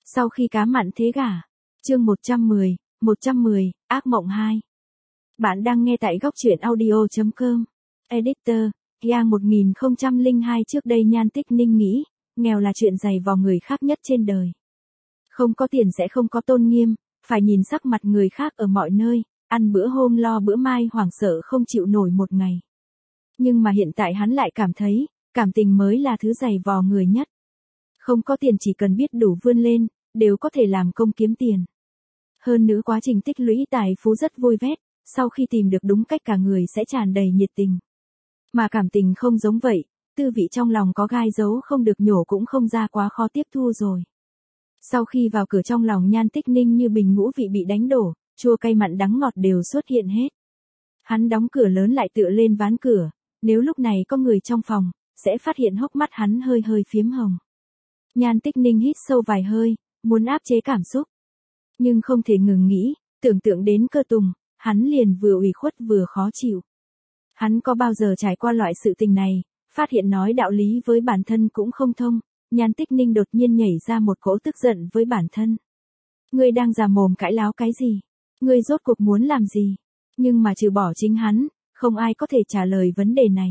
Sau khi cá mặn thế gả. Chương 110, ác mộng 2. Bạn đang nghe tại góc truyện audio.com. Editor, Yang 1002. Trước đây Nhan Tích Ninh nghĩ, nghèo là chuyện dày vò người khác nhất trên đời. Không có tiền sẽ không có tôn nghiêm, phải nhìn sắc mặt người khác ở mọi nơi, ăn bữa hôm lo bữa mai, hoảng sợ không chịu nổi một ngày. Nhưng mà hiện tại hắn lại cảm thấy, cảm tình mới là thứ dày vò người nhất. Không có tiền chỉ cần biết đủ vươn lên, đều có thể làm công kiếm tiền. Hơn nữa quá trình tích lũy tài phú rất vui vẻ, sau khi tìm được đúng cách cả người sẽ tràn đầy nhiệt tình. Mà cảm tình không giống vậy, tư vị trong lòng có gai giấu không được nhổ cũng không ra, quá khó tiếp thu rồi. Sau khi vào cửa trong lòng Nhan Tích Ninh như bình ngũ vị bị đánh đổ, chua cay mặn đắng ngọt đều xuất hiện hết. Hắn đóng cửa lớn lại tựa lên ván cửa, nếu lúc này có người trong phòng, sẽ phát hiện hốc mắt hắn hơi hơi phiếm hồng. Nhan Tích Ninh hít sâu vài hơi, muốn áp chế cảm xúc. Nhưng không thể ngừng nghĩ, tưởng tượng đến Cơ Tùng, hắn liền vừa ủy khuất vừa khó chịu. Hắn có bao giờ trải qua loại sự tình này, phát hiện nói đạo lý với bản thân cũng không thông. Nhan Tích Ninh đột nhiên nhảy ra một cỗ tức giận với bản thân. Ngươi đang già mồm cãi láo cái gì? Ngươi rốt cuộc muốn làm gì? Nhưng mà trừ bỏ chính hắn, không ai có thể trả lời vấn đề này.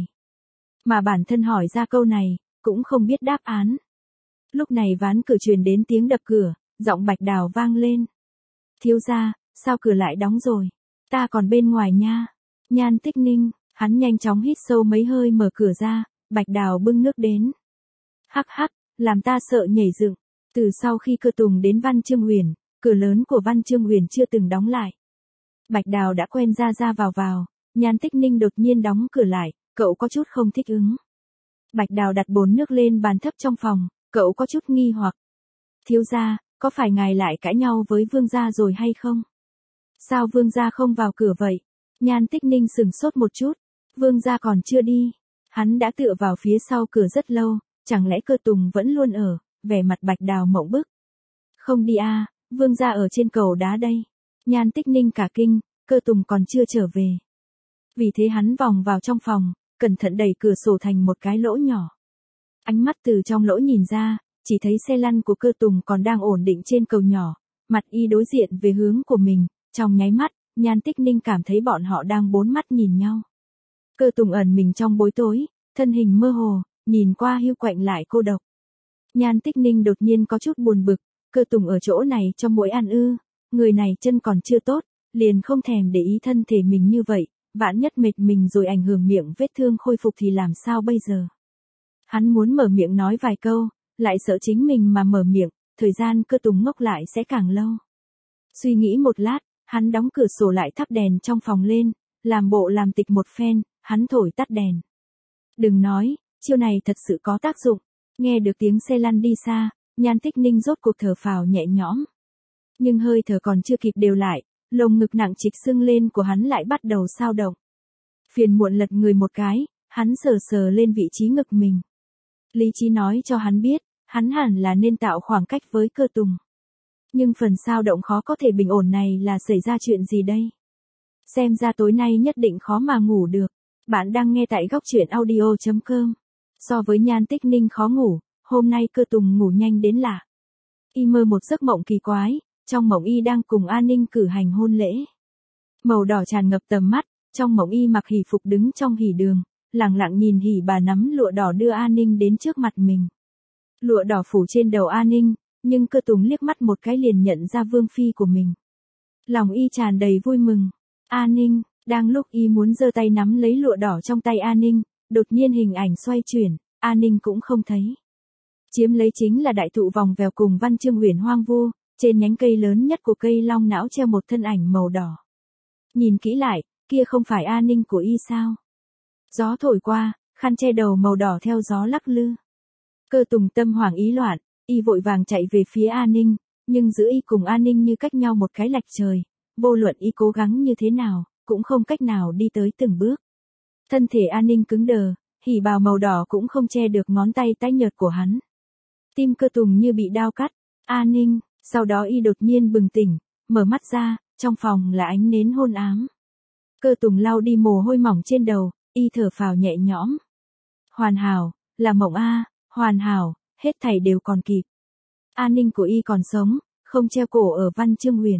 Mà bản thân hỏi ra câu này, cũng không biết đáp án. Lúc này ván cửa truyền đến tiếng đập cửa, giọng Bạch Đào vang lên. Thiếu gia, sao cửa lại đóng rồi? Ta còn bên ngoài nha. Nhan Tích Ninh, hắn nhanh chóng hít sâu mấy hơi mở cửa ra, Bạch Đào bưng nước đến. Hắc hắc, làm ta sợ nhảy dựng. Từ sau khi Cơ Tùng đến Văn Chương Uyển, cửa lớn của Văn Chương Uyển chưa từng đóng lại. Bạch Đào đã quen ra ra vào, Nhan Tích Ninh đột nhiên đóng cửa lại, cậu có chút không thích ứng. Bạch Đào đặt bồn nước lên bàn thấp trong phòng, cậu có chút nghi hoặc. Thiếu gia, có phải ngài lại cãi nhau với Vương gia rồi hay không? Sao Vương gia không vào cửa vậy? Nhan Tích Ninh sừng sốt một chút. Vương gia còn chưa đi. Hắn đã tựa vào phía sau cửa rất lâu, chẳng lẽ Cơ Tùng vẫn luôn ở? Vẻ mặt Bạch Đào mộng bức. Không đi à, Vương gia ở trên cầu đá đây. Nhan Tích Ninh cả kinh, Cơ Tùng còn chưa trở về. Vì thế hắn vòng vào trong phòng, cẩn thận đẩy cửa sổ thành một cái lỗ nhỏ. Ánh mắt từ trong lỗ nhìn ra, chỉ thấy xe lăn của Cơ Tùng còn đang ổn định trên cầu nhỏ, mặt y đối diện về hướng của mình. Trong nháy mắt, Nhan Tích Ninh cảm thấy bọn họ đang bốn mắt nhìn nhau. Cơ Tùng ẩn mình trong bối tối, thân hình mơ hồ, nhìn qua hiu quạnh lại cô độc. Nhan Tích Ninh đột nhiên có chút buồn bực, Cơ Tùng ở chỗ này cho mỗi ăn ư, người này chân còn chưa tốt, liền không thèm để ý thân thể mình như vậy, vạn nhất mệt mình rồi ảnh hưởng miệng vết thương khôi phục thì làm sao bây giờ. Hắn muốn mở miệng nói vài câu, lại sợ chính mình mà mở miệng, thời gian Cơ Tùng ngốc lại sẽ càng lâu. Suy nghĩ một lát, hắn đóng cửa sổ lại thắp đèn trong phòng lên, làm bộ làm tịch một phen, hắn thổi tắt đèn. Đừng nói, chiêu này thật sự có tác dụng. Nghe được tiếng xe lăn đi xa, Nhan Tích Ninh rốt cuộc thở phào nhẹ nhõm. Nhưng hơi thở còn chưa kịp đều lại, lồng ngực nặng trịch sưng lên của hắn lại bắt đầu xao động. Phiền muộn lật người một cái, hắn sờ sờ lên vị trí ngực mình. Lý trí nói cho hắn biết, hắn hẳn là nên tạo khoảng cách với Cơ Tùng. Nhưng phần xao động khó có thể bình ổn này là xảy ra chuyện gì đây? Xem ra tối nay nhất định khó mà ngủ được. Bạn đang nghe tại góc truyện audio.com. So với Nhan Tích Ninh khó ngủ, hôm nay Cơ Tùng ngủ nhanh đến lạ. Y mơ một giấc mộng kỳ quái, trong mộng y đang cùng A Ninh cử hành hôn lễ. Màu đỏ tràn ngập tầm mắt, trong mộng y mặc hỷ phục đứng trong hỷ đường, lặng lặng nhìn hỷ bà nắm lụa đỏ đưa A Ninh đến trước mặt mình. Lụa đỏ phủ trên đầu A Ninh, nhưng Cơ Tùng liếc mắt một cái liền nhận ra vương phi của mình. Lòng y tràn đầy vui mừng. A Ninh, đang lúc y muốn giơ tay nắm lấy lụa đỏ trong tay A Ninh, đột nhiên hình ảnh xoay chuyển, A Ninh cũng không thấy. Chiếm lấy chính là đại thụ vòng vèo cùng Văn Chương Uyển hoang vu, trên nhánh cây lớn nhất của cây long não treo một thân ảnh màu đỏ. Nhìn kỹ lại, kia không phải A Ninh của y sao? Gió thổi qua, khăn che đầu màu đỏ theo gió lắc lư. Cơ Tùng tâm hoảng ý loạn, y vội vàng chạy về phía A Ninh, nhưng giữa y cùng A Ninh như cách nhau một cái lạch trời, vô luận y cố gắng như thế nào, cũng không cách nào đi tới từng bước. Thân thể A Ninh cứng đờ, hỉ bào màu đỏ cũng không che được ngón tay tái nhợt của hắn. Tim Cơ Tùng như bị đao cắt. A Ninh, sau đó y đột nhiên bừng tỉnh, mở mắt ra, trong phòng là ánh nến hôn ám. Cơ Tùng lau đi mồ hôi mỏng trên đầu, y thở phào nhẹ nhõm. Hoàn hảo, là mộng a, hoàn hảo, hết thảy đều còn kịp. An Ninh của y còn sống, không treo cổ ở Văn Chương Huyền.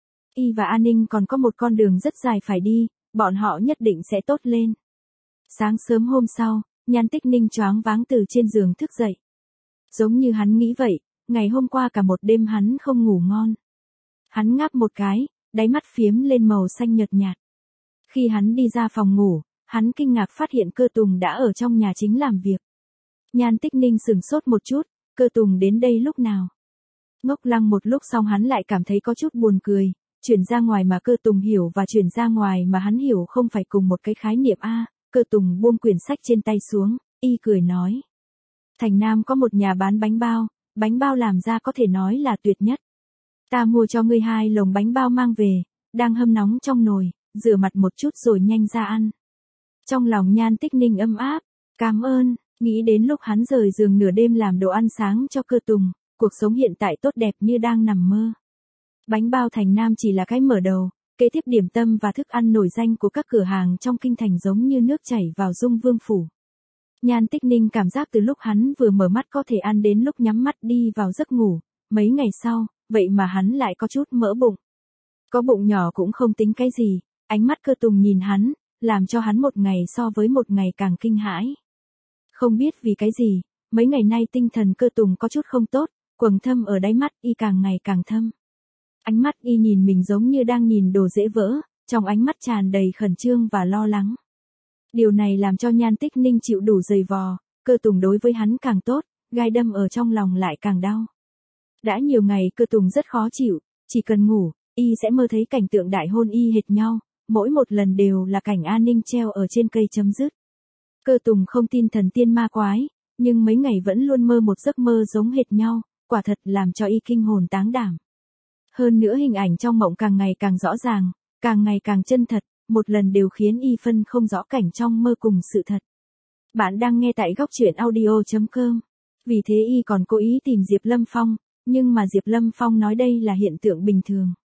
Y và An Ninh còn có một con đường rất dài phải đi, bọn họ nhất định sẽ tốt lên. Sáng sớm hôm sau, Nhan Tích Ninh choáng váng từ trên giường thức dậy. Giống như hắn nghĩ vậy, ngày hôm qua cả một đêm hắn không ngủ ngon. Hắn ngáp một cái, đáy mắt phiếm lên màu xanh nhợt nhạt. Khi hắn đi ra phòng ngủ, hắn kinh ngạc phát hiện Cơ Tùng đã ở trong nhà chính làm việc. Nhan Tích Ninh sửng sốt một chút, Cơ Tùng đến đây lúc nào? Ngốc lăng một lúc xong hắn lại cảm thấy có chút buồn cười, chuyển ra ngoài mà Cơ Tùng hiểu và chuyển ra ngoài mà hắn hiểu không phải cùng một cái khái niệm a. Cơ Tùng buông quyển sách trên tay xuống, y cười nói. Thành Nam có một nhà bán bánh bao làm ra có thể nói là tuyệt nhất. Ta mua cho ngươi 2 lồng bánh bao mang về, đang hâm nóng trong nồi, rửa mặt một chút rồi nhanh ra ăn. Trong lòng Nhan Tích Ninh ấm áp, cảm ơn, nghĩ đến lúc hắn rời giường nửa đêm làm đồ ăn sáng cho Cơ Tùng, cuộc sống hiện tại tốt đẹp như đang nằm mơ. Bánh bao Thành Nam chỉ là cái mở đầu, kế tiếp điểm tâm và thức ăn nổi danh của các cửa hàng trong kinh thành giống như nước chảy vào Dung Vương phủ. Nhan Tích Ninh cảm giác từ lúc hắn vừa mở mắt có thể ăn đến lúc nhắm mắt đi vào giấc ngủ, mấy ngày sau, vậy mà hắn lại có chút mỡ bụng. Có bụng nhỏ cũng không tính cái gì, ánh mắt Cơ Tùng nhìn hắn, làm cho hắn một ngày so với một ngày càng kinh hãi. Không biết vì cái gì, mấy ngày nay tinh thần Cơ Tùng có chút không tốt, quầng thâm ở đáy mắt y càng ngày càng thâm. Ánh mắt y nhìn mình giống như đang nhìn đồ dễ vỡ, trong ánh mắt tràn đầy khẩn trương và lo lắng. Điều này làm cho Nhan Tích Ninh chịu đủ giày vò, Cơ Tùng đối với hắn càng tốt, gai đâm ở trong lòng lại càng đau. Đã nhiều ngày Cơ Tùng rất khó chịu, chỉ cần ngủ, y sẽ mơ thấy cảnh tượng đại hôn y hệt nhau, mỗi một lần đều là cảnh An Ninh treo ở trên cây chấm dứt. Cơ Tùng không tin thần tiên ma quái, nhưng mấy ngày vẫn luôn mơ một giấc mơ giống hệt nhau, quả thật làm cho y kinh hồn táng đảm. Hơn nữa hình ảnh trong mộng càng ngày càng rõ ràng, càng ngày càng chân thật, một lần đều khiến y phân không rõ cảnh trong mơ cùng sự thật. Bạn đang nghe tại góc truyện audio.com. Vì thế y còn cố ý tìm Diệp Lâm Phong, nhưng mà Diệp Lâm Phong nói đây là hiện tượng bình thường.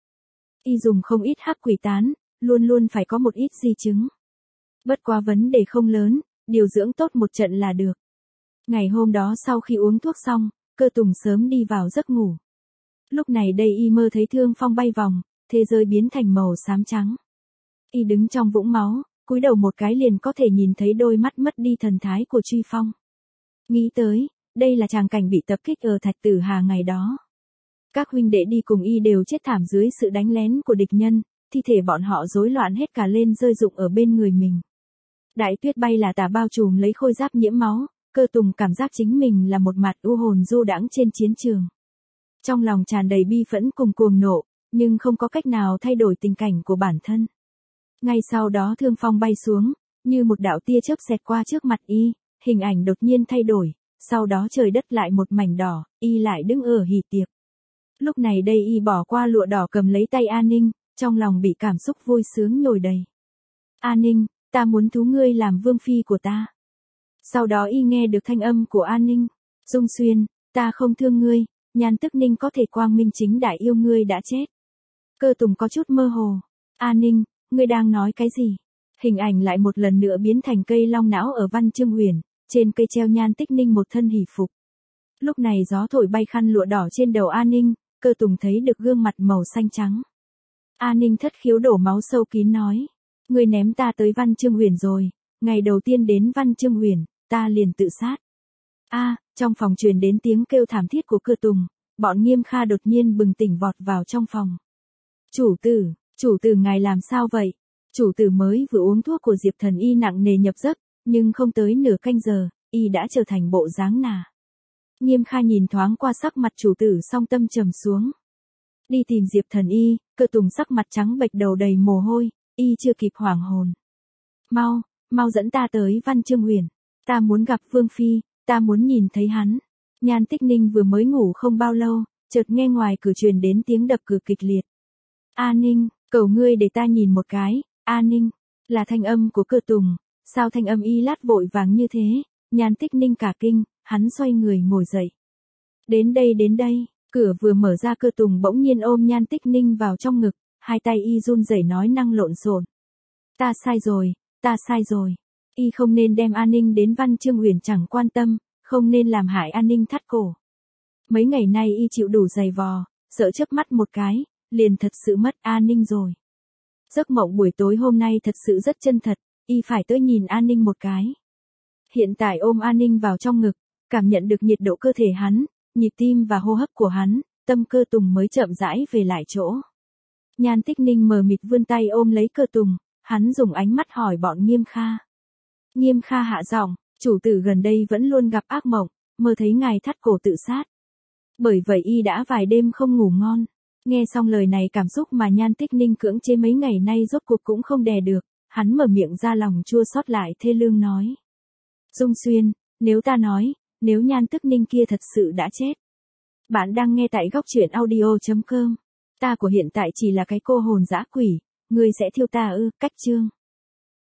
Y dùng không ít hắc quỷ tán, luôn luôn phải có một ít di chứng. Bất quá vấn đề không lớn, điều dưỡng tốt một trận là được. Ngày hôm đó sau khi uống thuốc xong, Cơ Tùng sớm đi vào giấc ngủ. Lúc này đây y mơ thấy thương phong bay vòng, thế giới biến thành màu xám trắng. Y đứng trong vũng máu, cúi đầu một cái liền có thể nhìn thấy đôi mắt mất đi thần thái của Truy Phong. Nghĩ tới, đây là tràng cảnh bị tập kích ở Thạch Tử Hà ngày đó. Các huynh đệ đi cùng y đều chết thảm dưới sự đánh lén của địch nhân, thi thể bọn họ rối loạn hết cả lên rơi rụng ở bên người mình. Đại tuyết bay là tà bao trùm lấy khôi giáp nhiễm máu, Cơ Tùng cảm giác chính mình là một mặt u hồn du đãng trên chiến trường. Trong lòng tràn đầy bi phẫn cùng cuồng nộ, nhưng không có cách nào thay đổi tình cảnh của bản thân. Ngay sau đó thương phong bay xuống, như một đạo tia chớp xẹt qua trước mặt y, hình ảnh đột nhiên thay đổi, sau đó trời đất lại một mảnh đỏ, y lại đứng ở hỉ tiệc. Lúc này đây y bỏ qua lụa đỏ cầm lấy tay An Ninh, trong lòng bị cảm xúc vui sướng nhồi đầy. An Ninh, ta muốn thú ngươi làm vương phi của ta. Sau đó y nghe được thanh âm của An Ninh. Dung Xuyên, ta không thương ngươi, Nhan Tức Ninh có thể quang minh chính đại yêu ngươi đã chết. Cơ Tùng có chút mơ hồ. An Ninh, ngươi đang nói cái gì? Hình ảnh lại một lần nữa biến thành cây long não ở Văn Chương Huyền, trên cây treo Nhan Tích Ninh một thân hỷ phục. Lúc này gió thổi bay khăn lụa đỏ trên đầu An Ninh, Cơ Tùng thấy được gương mặt màu xanh trắng. An Ninh thất khiếu đổ máu sâu kín nói. Ngươi ném ta tới Văn Chương Huyền rồi, ngày đầu tiên đến Văn Chương Huyền, ta liền tự sát. Trong phòng truyền đến tiếng kêu thảm thiết của Cơ Tùng, bọn Nghiêm Kha đột nhiên bừng tỉnh vọt vào trong phòng. Chủ tử ngài làm sao vậy? Chủ tử mới vừa uống thuốc của Diệp Thần Y nặng nề nhập giấc, nhưng không tới nửa canh giờ, y đã trở thành bộ dáng nà. Nghiêm Kha nhìn thoáng qua sắc mặt chủ tử song tâm trầm xuống. Đi tìm Diệp Thần Y, Cơ Tùng sắc mặt trắng bệch đầu đầy mồ hôi, y chưa kịp hoảng hồn. Mau dẫn ta tới Văn Chương Huyền, ta muốn gặp Vương Phi, ta muốn nhìn thấy hắn. Nhan Tích Ninh vừa mới ngủ không bao lâu, chợt nghe ngoài cửa truyền đến tiếng đập cửa kịch liệt. An Ninh, cầu ngươi để ta nhìn một cái, An Ninh, là thanh âm của Cơ Tùng, sao thanh âm y lát vội vàng như thế? Nhan Tích Ninh cả kinh, hắn xoay người ngồi dậy. Đến đây, cửa vừa mở ra Cơ Tùng bỗng nhiên ôm Nhan Tích Ninh vào trong ngực, hai tay y run rẩy nói năng lộn xộn. Ta sai rồi, y không nên đem An Ninh đến Văn Chương Huyền chẳng quan tâm, không nên làm hại An Ninh thắt cổ. Mấy ngày nay y chịu đủ giày vò, sợ chớp mắt một cái, liền thật sự mất an ninh rồi. Giấc mộng buổi tối hôm nay thật sự rất chân thật, y phải tới nhìn An Ninh một cái. Hiện tại ôm An Ninh vào trong ngực, cảm nhận được nhiệt độ cơ thể hắn, nhịp tim và hô hấp của hắn, Tâm Cơ Tùng mới chậm rãi về lại chỗ. Nhan Tích Ninh mờ mịt vươn tay ôm lấy Cơ Tùng, hắn dùng ánh mắt hỏi bọn Nghiêm Kha. Nghiêm Kha hạ giọng, chủ tử gần đây vẫn luôn gặp ác mộng, mơ thấy ngài thắt cổ tự sát. Bởi vậy y đã vài đêm không ngủ ngon. Nghe xong lời này cảm xúc mà Nhan Tích Ninh cưỡng chế mấy ngày nay rốt cuộc cũng không đè được, hắn mở miệng ra lòng chua xót lại thê lương nói. Dung Xuyên, nếu ta nói, nếu Nhan Tích Ninh kia thật sự đã chết. Bạn đang nghe tại góc truyện audio.com. Ta của hiện tại chỉ là cái cô hồn dã quỷ, ngươi sẽ thiêu ta ư, cách chương.